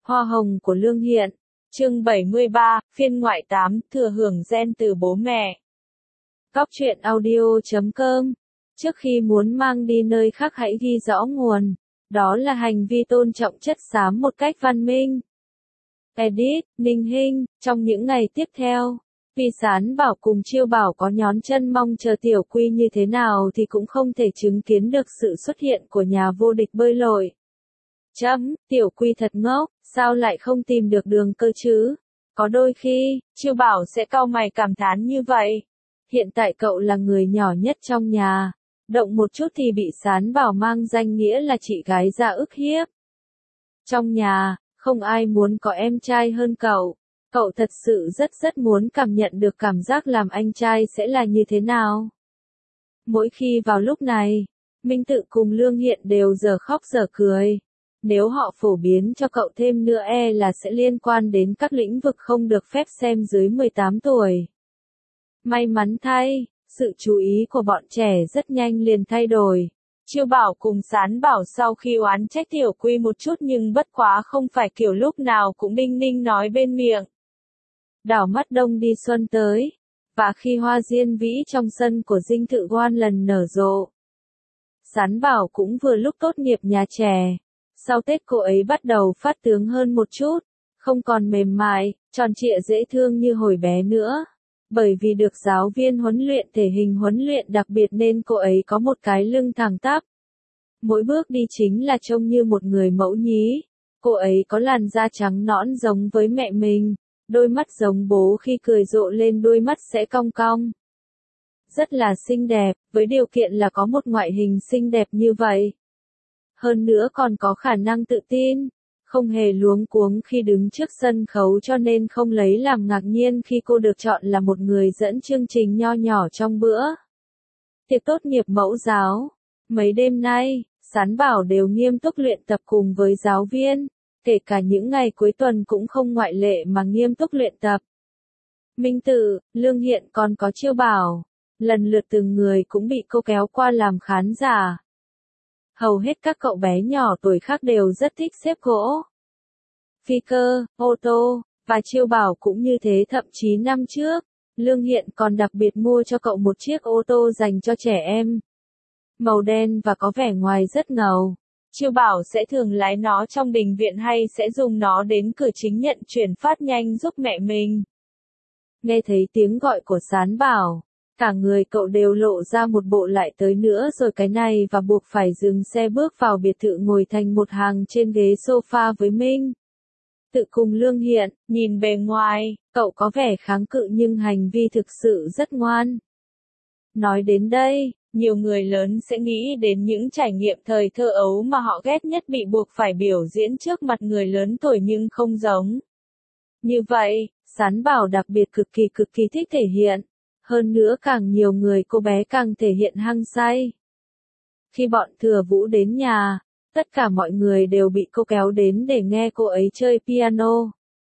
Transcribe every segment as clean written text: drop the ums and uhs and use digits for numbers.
Hoa hồng của Lương Hiện. Chương 73, phiên ngoại 8, thừa hưởng gen từ bố mẹ. Góc truyện audio.com. Trước khi muốn mang đi nơi khác hãy ghi rõ nguồn. Đó là hành vi tôn trọng chất xám một cách văn minh. Edit, Ninh Hinh. Trong những ngày tiếp theo, vì Sán Bảo cùng Chiêu Bảo có nhón chân mong chờ Tiểu Quy như thế nào thì cũng không thể chứng kiến được sự xuất hiện của nhà vô địch bơi lội. Tiểu Quy thật ngốc, sao lại không tìm được đường cơ chứ? Có đôi khi, Chiêu Bảo sẽ cau mày cảm thán như vậy. Hiện tại cậu là người nhỏ nhất trong nhà, động một chút thì bị Sán Bảo mang danh nghĩa là chị gái ra ức hiếp. Trong nhà, không ai muốn có em trai hơn cậu. Cậu thật sự rất muốn cảm nhận được cảm giác làm anh trai sẽ là như thế nào. Mỗi khi vào lúc này, Minh Tự cùng Lương Hiện đều giờ khóc giờ cười. Nếu họ phổ biến cho cậu thêm nữa là sẽ liên quan đến các lĩnh vực không được phép xem dưới 18 tuổi. May mắn thay, sự chú ý của bọn trẻ rất nhanh liền thay đổi. Chiêu Bảo cùng Sán Bảo sau khi oán trách Tiểu Quy một chút nhưng bất quá không phải kiểu lúc nào cũng đinh ninh nói bên miệng. Đảo mắt đông đi xuân tới, và khi hoa diên vĩ trong sân của dinh thự Quan lần nở rộ. Sán Bảo cũng vừa lúc tốt nghiệp nhà trẻ. Sau Tết cô ấy bắt đầu phát tướng hơn một chút, không còn mềm mại, tròn trịa dễ thương như hồi bé nữa. Bởi vì được giáo viên huấn luyện thể hình huấn luyện đặc biệt nên cô ấy có một cái lưng thẳng tắp. Mỗi bước đi chính là trông như một người mẫu nhí. Cô ấy có làn da trắng nõn giống với mẹ mình, đôi mắt giống bố khi cười rộ lên đôi mắt sẽ cong cong. Rất là xinh đẹp, với điều kiện là có một ngoại hình xinh đẹp như vậy. Hơn nữa còn có khả năng tự tin, không hề luống cuống khi đứng trước sân khấu cho nên không lấy làm ngạc nhiên khi cô được chọn là một người dẫn chương trình nho nhỏ trong bữa tiệc tốt nghiệp mẫu giáo. Mấy đêm nay, Sán Bảo đều nghiêm túc luyện tập cùng với giáo viên, kể cả những ngày cuối tuần cũng không ngoại lệ mà nghiêm túc luyện tập. Minh Tự, Lương Hiện còn có Chiêu Bảo, lần lượt từng người cũng bị cô kéo qua làm khán giả. Hầu hết các cậu bé nhỏ tuổi khác đều rất thích xếp gỗ, phi cơ, ô tô, và Chiêu Bảo cũng như thế. Thậm chí năm trước, Lương Hiện còn đặc biệt mua cho cậu một chiếc ô tô dành cho trẻ em. Màu đen và có vẻ ngoài rất ngầu. Chiêu Bảo sẽ thường lái nó trong đình viện hay sẽ dùng nó đến cửa chính nhận chuyển phát nhanh giúp mẹ mình. Nghe thấy tiếng gọi của Sán Bảo, cả người cậu đều lộ ra một bộ lại tới nữa rồi cái này và buộc phải dừng xe bước vào biệt thự ngồi thành một hàng trên ghế sofa với Minh Tự cùng Lương Hiện. Nhìn bề ngoài, cậu có vẻ kháng cự nhưng hành vi thực sự rất ngoan. Nói đến đây, nhiều người lớn sẽ nghĩ đến những trải nghiệm thời thơ ấu mà họ ghét nhất bị buộc phải biểu diễn trước mặt người lớn tuổi nhưng không giống. Như vậy, Sán Bảo đặc biệt cực kỳ thích thể hiện. Hơn nữa càng nhiều người cô bé càng thể hiện hăng say. Khi bọn Thừa Vũ đến nhà, tất cả mọi người đều bị cô kéo đến để nghe cô ấy chơi piano.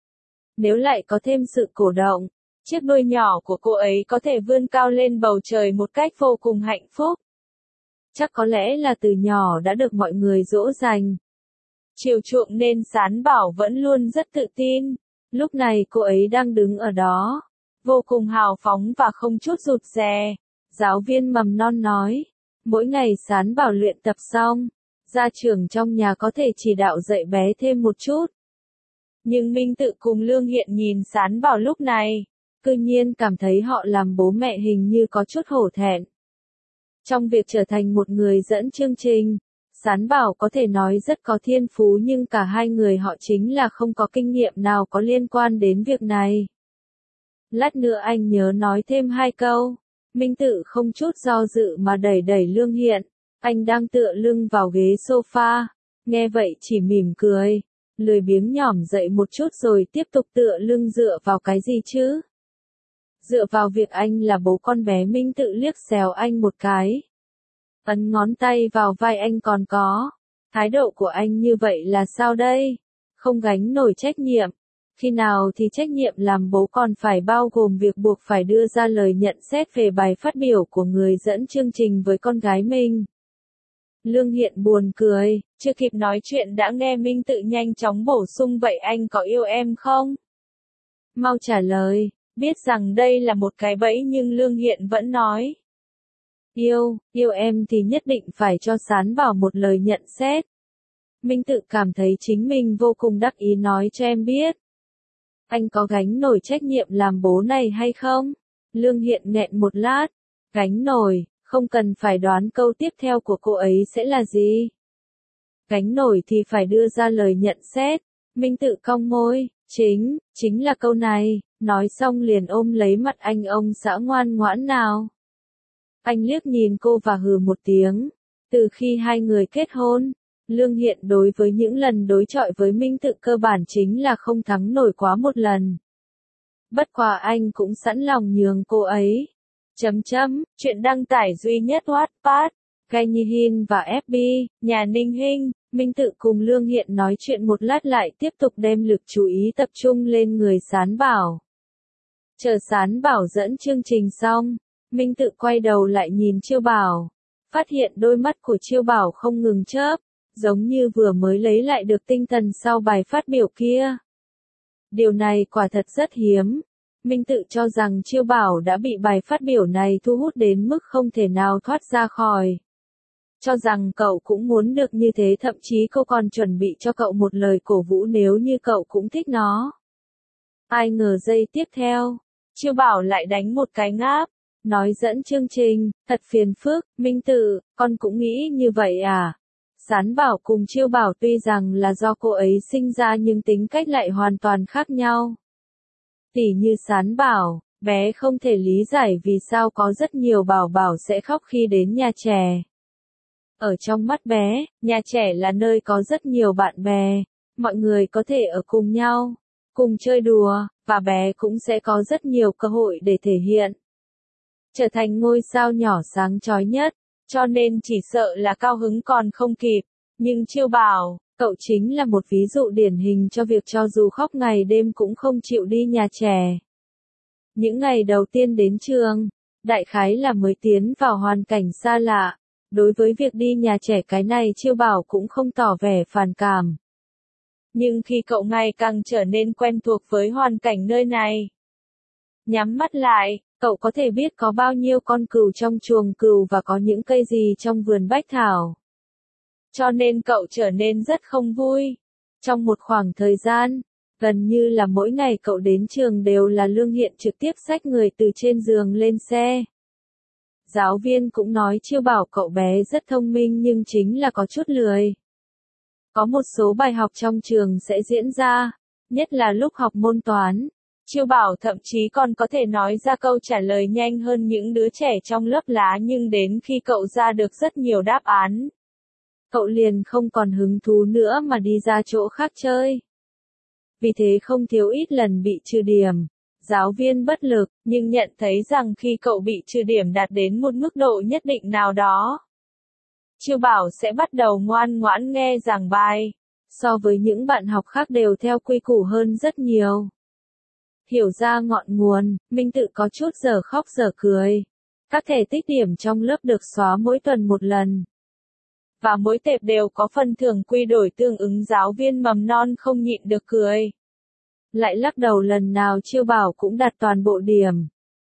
Nếu lại có thêm sự cổ động, chiếc đuôi nhỏ của cô ấy có thể vươn cao lên bầu trời một cách vô cùng hạnh phúc. Chắc có lẽ là từ nhỏ đã được mọi người dỗ dành, chiều chuộng nên Sán Bảo vẫn luôn rất tự tin. Lúc này cô ấy đang đứng ở đó, vô cùng hào phóng và không chút rụt rè. Giáo viên mầm non nói, mỗi ngày Sán Bảo luyện tập xong, gia trưởng trong nhà có thể chỉ đạo dạy bé thêm một chút. Nhưng Minh Tự cùng Lương Hiện nhìn Sán Bảo lúc này, tự nhiên cảm thấy họ làm bố mẹ hình như có chút hổ thẹn. Trong việc trở thành một người dẫn chương trình, Sán Bảo có thể nói rất có thiên phú nhưng cả hai người họ chính là không có kinh nghiệm nào có liên quan đến việc này. Lát nữa anh nhớ nói thêm 2 câu. Minh Tự không chút do dự mà đẩy Lương Hiện. Anh đang tựa lưng vào ghế sofa. Nghe vậy chỉ mỉm cười. Lười biếng nhỏm dậy một chút rồi tiếp tục tựa lưng. Dựa vào cái gì chứ? Dựa vào việc anh là bố con bé. Minh Tự liếc xéo anh một cái. Ấn ngón tay vào vai anh. Còn có. Thái độ của anh như vậy là sao đây? Không gánh nổi trách nhiệm. Khi nào thì trách nhiệm làm bố còn phải bao gồm việc buộc phải đưa ra lời nhận xét về bài phát biểu của người dẫn chương trình với con gái mình. Lương Hiện buồn cười, Chưa kịp nói chuyện đã nghe Minh Tự nhanh chóng bổ sung vậy anh có yêu em không? Mau trả lời, biết rằng đây là một cái bẫy nhưng Lương Hiện vẫn nói. Yêu em thì nhất định phải cho Sán Bảo một lời nhận xét. Minh Tự cảm thấy chính mình vô cùng đắc ý nói cho em biết. Anh có gánh nổi trách nhiệm làm bố này hay không? Lương Hiện nghẹn một lát. Gánh nổi, không cần phải đoán câu tiếp theo của cô ấy sẽ là gì. Gánh nổi thì phải đưa ra lời nhận xét. Minh Tự cong môi, chính là câu này, nói xong liền ôm lấy mặt anh ông xã ngoan ngoãn nào. Anh liếc nhìn cô và hừ một tiếng. Từ khi hai người kết hôn, Lương Hiện đối với những lần đối chọi với Minh Tự cơ bản chính là không thắng nổi quá một lần. Bất quá anh cũng sẵn lòng nhường cô ấy. Chuyện đăng tải duy nhất Wattpad, Gai Nhi Hin và FB, nhà Ninh Hinh. Minh Tự cùng Lương Hiện nói chuyện một lát lại tiếp tục đem lực chú ý tập trung lên người Sán Bảo. Chờ Sán Bảo dẫn chương trình xong, Minh Tự quay đầu lại nhìn Chiêu Bảo. Phát hiện đôi mắt của Chiêu Bảo không ngừng chớp, giống như vừa mới lấy lại được tinh thần sau bài phát biểu kia. Điều này quả thật rất hiếm. Minh Tự cho rằng Chiêu Bảo đã bị bài phát biểu này thu hút đến mức không thể nào thoát ra khỏi. Cho rằng cậu cũng muốn được như thế, thậm chí cô còn chuẩn bị cho cậu một lời cổ vũ nếu như cậu cũng thích nó. Ai ngờ giây tiếp theo, Chiêu Bảo lại đánh một cái ngáp, nói dẫn chương trình, thật phiền phức. Minh Tự, con cũng nghĩ như vậy à? Sán Bảo cùng Chiêu Bảo tuy rằng là do cô ấy sinh ra nhưng tính cách lại hoàn toàn khác nhau. Tỉ như Sán Bảo, bé không thể lý giải vì sao có rất nhiều bảo bảo sẽ khóc khi đến nhà trẻ. Ở trong mắt bé, nhà trẻ là nơi có rất nhiều bạn bè, mọi người có thể ở cùng nhau, cùng chơi đùa, và bé cũng sẽ có rất nhiều cơ hội để thể hiện. Trở thành ngôi sao nhỏ sáng chói nhất, cho nên chỉ sợ là cao hứng còn không kịp. Nhưng Chiêu Bảo, cậu chính là một ví dụ điển hình cho việc cho dù khóc ngày đêm cũng không chịu đi nhà trẻ. Những ngày đầu tiên đến trường, đại khái là mới tiến vào hoàn cảnh xa lạ. Đối với việc đi nhà trẻ cái này Chiêu Bảo cũng không tỏ vẻ phản cảm. Nhưng khi cậu ngày càng trở nên quen thuộc với hoàn cảnh nơi này, nhắm mắt lại, cậu có thể biết có bao nhiêu con cừu trong chuồng cừu và có những cây gì trong vườn bách thảo. Cho nên cậu trở nên rất không vui. Trong một khoảng thời gian, gần như là mỗi ngày cậu đến trường đều là Lương Hiện trực tiếp xách người từ trên giường lên xe. Giáo viên cũng nói Chiêu Bảo cậu bé rất thông minh nhưng chính là có chút lười. Có một số bài học trong trường sẽ diễn ra, nhất là lúc học môn toán. Chiêu Bảo thậm chí còn có thể nói ra câu trả lời nhanh hơn những đứa trẻ trong lớp lá, nhưng đến khi cậu ra được rất nhiều đáp án, cậu liền không còn hứng thú nữa mà đi ra chỗ khác chơi. Vì thế không thiếu ít lần bị trừ điểm. Giáo viên bất lực, nhưng nhận thấy rằng khi cậu bị trừ điểm đạt đến một mức độ nhất định nào đó, Chiêu Bảo sẽ bắt đầu ngoan ngoãn nghe giảng bài. So với những bạn học khác đều theo quy củ hơn rất nhiều. Hiểu ra ngọn nguồn, Minh Tự có chút giờ khóc giờ cười. Các thẻ tích điểm trong lớp được xóa mỗi tuần một lần. Và mỗi tệp đều có phần thưởng quy đổi tương ứng, giáo viên mầm non không nhịn được cười. Lại lắc đầu lần nào Chiêu Bảo cũng đạt toàn bộ điểm.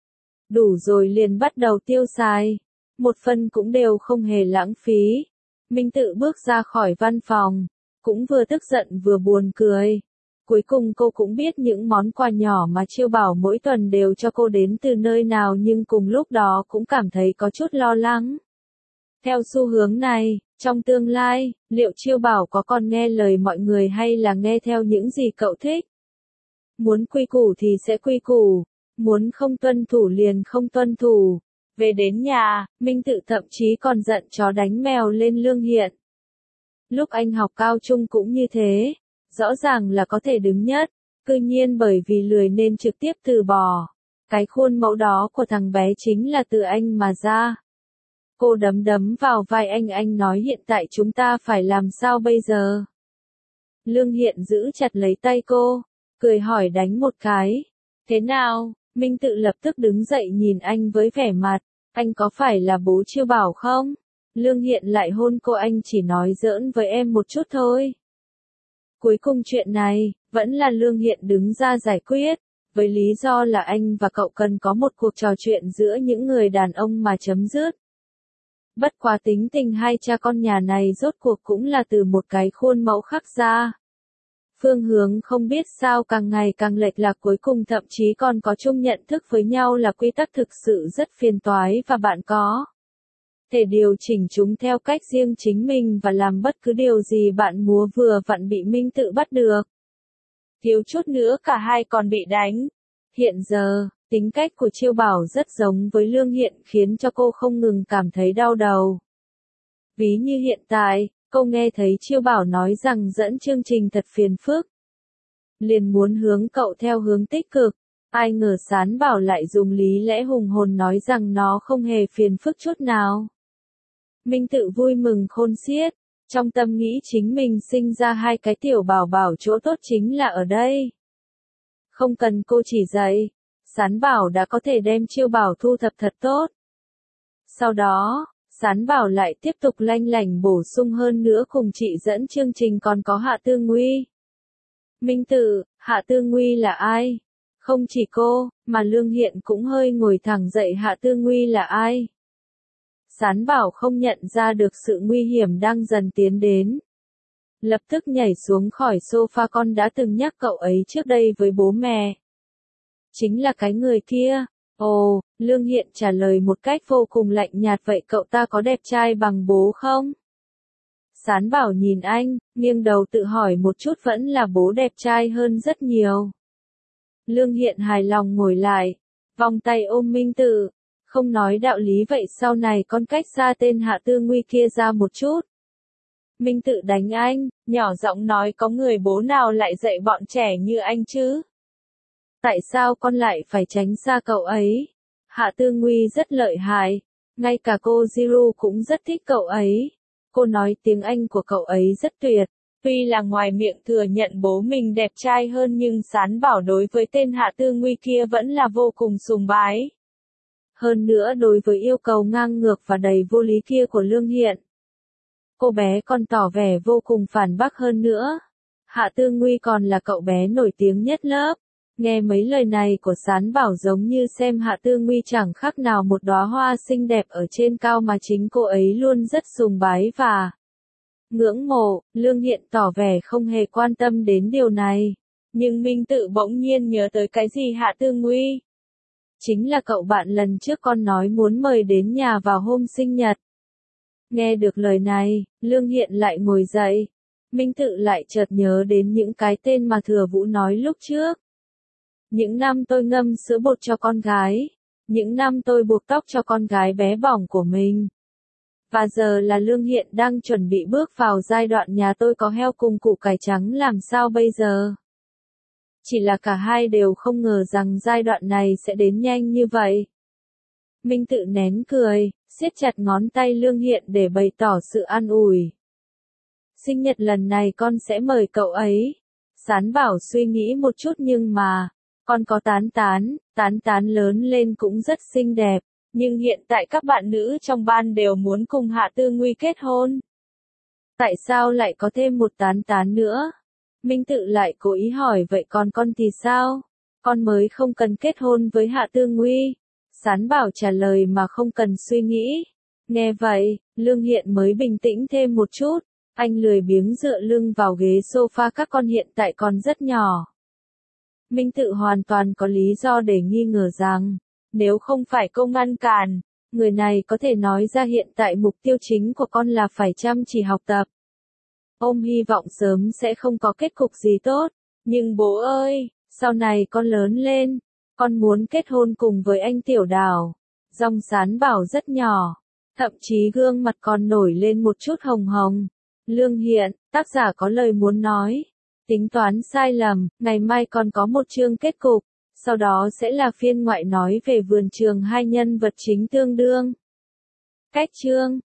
Đủ rồi liền bắt đầu tiêu xài. Một phần cũng đều không hề lãng phí. Minh Tự bước ra khỏi văn phòng. Cũng vừa tức giận vừa buồn cười. Cuối cùng cô cũng biết những món quà nhỏ mà Chiêu Bảo mỗi tuần đều cho cô đến từ nơi nào, nhưng cùng lúc đó cũng cảm thấy có chút lo lắng. Theo xu hướng này, trong tương lai, liệu Chiêu Bảo có còn nghe lời mọi người hay là nghe theo những gì cậu thích? Muốn quy củ thì sẽ quy củ, muốn không tuân thủ liền không tuân thủ. Về đến nhà, Minh Tự thậm chí còn giận chó đánh mèo lên Lương Hiện. Lúc anh học cao trung cũng như thế, rõ ràng là có thể đứng nhất, cư nhiên bởi vì lười nên trực tiếp từ bỏ. Cái khuôn mẫu đó của thằng bé chính là từ anh mà ra. Cô đấm đấm vào vai anh nói hiện tại chúng ta phải làm sao bây giờ? Lương Hiện giữ chặt lấy tay cô, cười hỏi đánh một cái. Thế nào? Minh Tự lập tức đứng dậy nhìn anh với vẻ mặt, anh có phải là bố Chiêu Bảo không? Lương Hiện lại hôn cô, anh chỉ nói giỡn với em một chút thôi. Cuối cùng chuyện này, vẫn là Lương Hiện đứng ra giải quyết, với lý do là anh và cậu cần có một cuộc trò chuyện giữa những người đàn ông mà chấm dứt. Bất quá tính tình hai cha con nhà này rốt cuộc cũng là từ một cái khuôn mẫu khắc ra. Phương hướng không biết sao càng ngày càng lệch lạc, cuối cùng thậm chí còn có chung nhận thức với nhau là quy tắc thực sự rất phiền toái và bạn có thể điều chỉnh chúng theo cách riêng chính mình và làm bất cứ điều gì bạn múa vừa vặn bị Minh Tự bắt được. Thiếu chút nữa cả hai còn bị đánh. Hiện giờ, tính cách của Chiêu Bảo rất giống với Lương Hiện khiến cho cô không ngừng cảm thấy đau đầu. Ví như hiện tại, cô nghe thấy Chiêu Bảo nói rằng dẫn chương trình thật phiền phức. Liền muốn hướng cậu theo hướng tích cực, ai ngờ Sán Bảo lại dùng lý lẽ hùng hồn nói rằng nó không hề phiền phức chút nào. Minh Tự vui mừng khôn xiết, trong tâm nghĩ chính mình sinh ra hai cái tiểu bảo bảo, chỗ tốt chính là ở đây. Không cần cô chỉ dạy, Sán Bảo đã có thể đem Chiêu Bảo thu thập thật tốt. Sau đó, Sán Bảo lại tiếp tục lanh lảnh bổ sung hơn nữa, cùng chị dẫn chương trình còn có Hạ Tư Nguy. Minh Tự, Hạ Tư Nguy là ai? Không chỉ cô, mà Lương Hiện cũng hơi ngồi thẳng dậy, Hạ Tư Nguy là ai? Sán Bảo không nhận ra được sự nguy hiểm đang dần tiến đến. Lập tức nhảy xuống khỏi sofa, con đã từng nhắc cậu ấy trước đây với bố mẹ. Chính là cái người kia. Ồ, Lương Hiện trả lời một cách vô cùng lạnh nhạt, vậy cậu ta có đẹp trai bằng bố không? Sán Bảo nhìn anh, nghiêng đầu tự hỏi một chút, vẫn là bố đẹp trai hơn rất nhiều. Lương Hiện hài lòng ngồi lại, vòng tay ôm Minh Tự, không nói đạo lý, vậy sau này con cách xa tên Hạ Tư Nguy kia ra một chút. Minh Tự đánh anh, nhỏ giọng nói, có người bố nào lại dạy bọn trẻ như anh chứ? Tại sao con lại phải tránh xa cậu ấy? Hạ Tư Nguy rất lợi hại, ngay cả cô Jiru cũng rất thích cậu ấy. Cô nói tiếng Anh của cậu ấy rất tuyệt. Tuy là ngoài miệng thừa nhận bố mình đẹp trai hơn, nhưng Sán Bảo đối với tên Hạ Tư Nguy kia vẫn là vô cùng sùng bái. Hơn nữa đối với yêu cầu ngang ngược và đầy vô lý kia của Lương Hiện, cô bé còn tỏ vẻ vô cùng phản bác hơn nữa. Hạ Tư Nguy còn là cậu bé nổi tiếng nhất lớp. Nghe mấy lời này của Sán Bảo giống như xem Hạ Tư Nguy chẳng khác nào một đóa hoa xinh đẹp ở trên cao mà chính cô ấy luôn rất sùng bái và ngưỡng mộ. Lương Hiện tỏ vẻ không hề quan tâm đến điều này. Nhưng Minh Tự bỗng nhiên nhớ tới cái gì. Hạ Tư Nguy chính là cậu bạn lần trước con nói muốn mời đến nhà vào hôm sinh nhật. Nghe được lời này, Lương Hiện lại ngồi dậy. Minh Tự lại chợt nhớ đến những cái tên mà Thừa Vũ nói lúc trước. Những năm tôi ngâm sữa bột cho con gái. Những năm tôi buộc tóc cho con gái bé bỏng của mình. Và giờ là Lương Hiện đang chuẩn bị bước vào giai đoạn nhà tôi có heo cùng củ cải trắng, làm sao bây giờ? Chỉ là cả hai đều không ngờ rằng giai đoạn này sẽ đến nhanh như vậy. Minh Tự nén cười, siết chặt ngón tay Lương Hiện để bày tỏ sự an ủi. Sinh nhật lần này con sẽ mời cậu ấy. Sán Bảo suy nghĩ một chút, nhưng mà, con có Tán Tán lớn lên cũng rất xinh đẹp, nhưng hiện tại các bạn nữ trong ban đều muốn cùng Hạ Tư Nguy kết hôn. Tại sao lại có thêm một Tán Tán nữa? Minh Tự lại cố ý hỏi, vậy còn con thì sao? Con mới không cần kết hôn với Hạ Tư Nguy. Sán Bảo trả lời mà không cần suy nghĩ. Nghe vậy, Lương Hiện mới bình tĩnh thêm một chút. Anh lười biếng dựa lưng vào ghế sofa, các con hiện tại còn rất nhỏ. Minh Tự hoàn toàn có lý do để nghi ngờ rằng, nếu không phải cô ngăn cản, người này có thể nói ra hiện tại mục tiêu chính của con là phải chăm chỉ học tập. Ôm hy vọng sớm sẽ không có kết cục gì tốt. Nhưng bố ơi, sau này con lớn lên, con muốn kết hôn cùng với anh Tiểu Đào. Giọng Sán Bảo rất nhỏ, thậm chí gương mặt còn nổi lên một chút hồng hồng. Lương Hiện, tác giả có lời muốn nói. Tính toán sai lầm, ngày mai còn có một chương kết cục, sau đó sẽ là phiên ngoại nói về vườn trường hai nhân vật chính tương đương. Cách chương